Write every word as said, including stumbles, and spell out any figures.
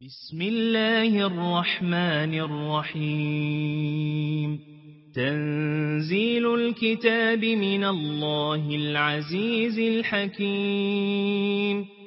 بسم الله الرحمن الرحيم تنزيل الكتاب من الله العزيز الحكيم